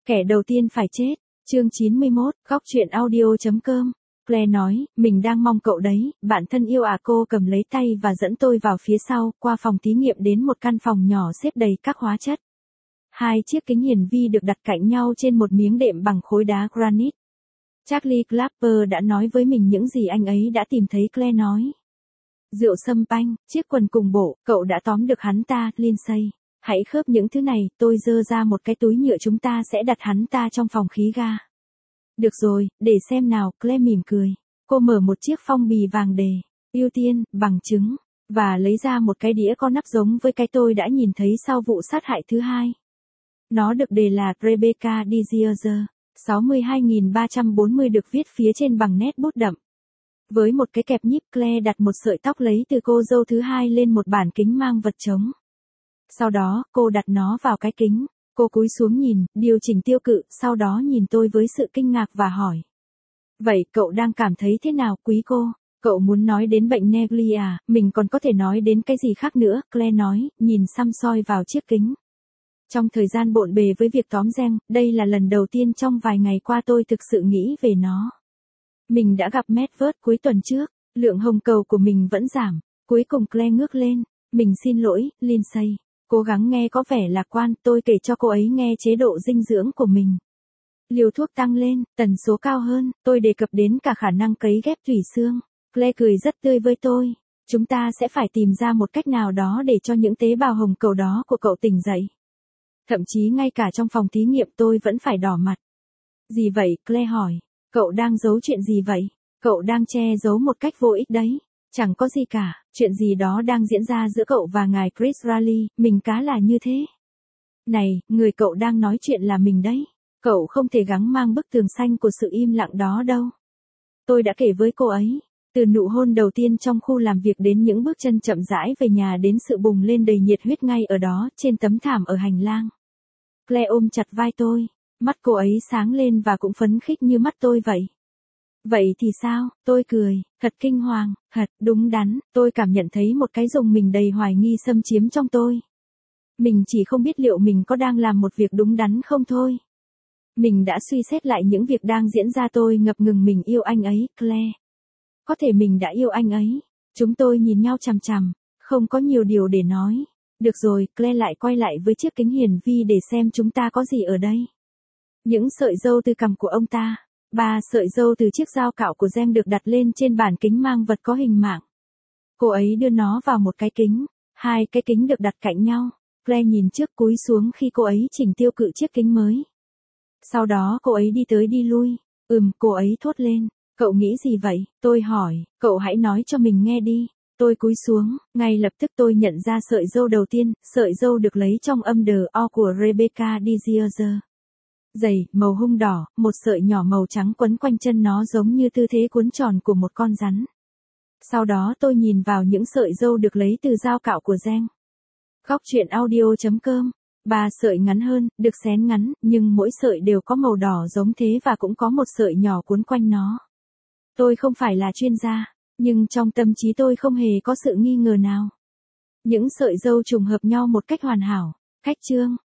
Kẻ đầu tiên phải chết. Chương 91, góc truyện audio.com. Claire nói, mình đang mong cậu đấy, bạn thân yêu à. Cô cầm lấy tay và dẫn tôi vào phía sau, qua phòng thí nghiệm đến một căn phòng nhỏ xếp đầy các hóa chất. Hai chiếc kính hiển vi được đặt cạnh nhau trên một miếng đệm bằng khối đá granite. Charlie Clapper đã nói với mình những gì anh ấy đã tìm thấy. Claire nói. Rượu sâm panh, chiếc quần cùng bộ, cậu đã tóm được hắn ta, Lindsay. Hãy khớp những thứ này, tôi giơ ra một cái túi nhựa, chúng ta sẽ đặt hắn ta trong phòng khí ga. Được rồi, để xem nào. Claire mỉm cười. Cô mở một chiếc phong bì vàng đề, ưu tiên, bằng chứng, và lấy ra một cái đĩa có nắp giống với cái tôi đã nhìn thấy sau vụ sát hại thứ hai. Nó được đề là Rebecca DeZizer, 62.340 được viết phía trên bằng nét bút đậm. Với một cái kẹp nhíp, Claire đặt một sợi tóc lấy từ cô dâu thứ hai lên một bản kính mang vật chống. Sau đó, cô đặt nó vào cái kính. Cô cúi xuống nhìn, điều chỉnh tiêu cự, sau đó nhìn tôi với sự kinh ngạc và hỏi. Vậy cậu đang cảm thấy thế nào, quý cô? Cậu muốn nói đến bệnh Negli à? Mình còn có thể nói đến cái gì khác nữa, Claire nói, nhìn xăm soi vào chiếc kính. Trong thời gian bộn bề với việc tóm Geng, đây là lần đầu tiên trong vài ngày qua tôi thực sự nghĩ về nó. Mình đã gặp Medvard cuối tuần trước, lượng hồng cầu của mình vẫn giảm. Cuối cùng Claire ngước lên. Mình xin lỗi, Lindsay. Cố gắng nghe có vẻ lạc quan, tôi kể cho cô ấy nghe chế độ dinh dưỡng của mình. Liều thuốc tăng lên, tần số cao hơn, tôi đề cập đến cả khả năng cấy ghép tủy xương. Claire cười rất tươi với tôi. Chúng ta sẽ phải tìm ra một cách nào đó để cho những tế bào hồng cầu đó của cậu tỉnh dậy. Thậm chí ngay cả trong phòng thí nghiệm tôi vẫn phải đỏ mặt. Gì vậy, Claire hỏi. Cậu đang giấu chuyện gì vậy? Cậu đang che giấu một cách vô ích đấy. Chẳng có gì cả, chuyện gì đó đang diễn ra giữa cậu và ngài Chris Riley, mình cá là như thế. Này, người cậu đang nói chuyện là mình đấy. Cậu không thể gắng mang bức tường xanh của sự im lặng đó đâu. Tôi đã kể với cô ấy. Từ nụ hôn đầu tiên trong khu làm việc đến những bước chân chậm rãi về nhà đến sự bùng lên đầy nhiệt huyết ngay ở đó, trên tấm thảm ở hành lang. Claire ôm chặt vai tôi. Mắt cô ấy sáng lên và cũng phấn khích như mắt tôi vậy. Vậy thì sao? Tôi cười, thật kinh hoàng, thật đúng đắn, tôi cảm nhận thấy một cái rùng mình đầy hoài nghi xâm chiếm trong tôi. Mình chỉ không biết liệu mình có đang làm một việc đúng đắn không thôi. Mình đã suy xét lại những việc đang diễn ra, tôi ngập ngừng. Mình yêu anh ấy, Claire. Có thể mình đã yêu anh ấy. Chúng tôi nhìn nhau chằm chằm, không có nhiều điều để nói. Được rồi, Claire lại quay lại với chiếc kính hiển vi để xem chúng ta có gì ở đây. Những sợi râu từ cằm của ông ta. 3 sợi râu từ chiếc dao cạo của Geng được đặt lên trên bản kính mang vật có hình mạng. Cô ấy đưa nó vào một cái kính. 2 cái kính được đặt cạnh nhau. Claire nhìn trước cúi xuống khi cô ấy chỉnh tiêu cự chiếc kính mới. Sau đó cô ấy đi tới đi lui. Cô ấy thốt lên. Cậu nghĩ gì vậy? Tôi hỏi. Cậu hãy nói cho mình nghe đi. Tôi cúi xuống. Ngay lập tức tôi nhận ra sợi râu đầu tiên. Sợi râu được lấy trong âm đờ O của Rebecca DeZizer. Dày, màu hung đỏ, một sợi nhỏ màu trắng quấn quanh chân nó giống như tư thế cuốn tròn của một con rắn. Sau đó tôi nhìn vào những sợi râu được lấy từ dao cạo của Geng. Góc truyện audio.com. 3 sợi ngắn hơn, được xén ngắn, nhưng mỗi sợi đều có màu đỏ giống thế và cũng có một sợi nhỏ cuốn quanh nó. Tôi không phải là chuyên gia, nhưng trong tâm trí tôi không hề có sự nghi ngờ nào. Những sợi râu trùng hợp nhau một cách hoàn hảo. Cách chương.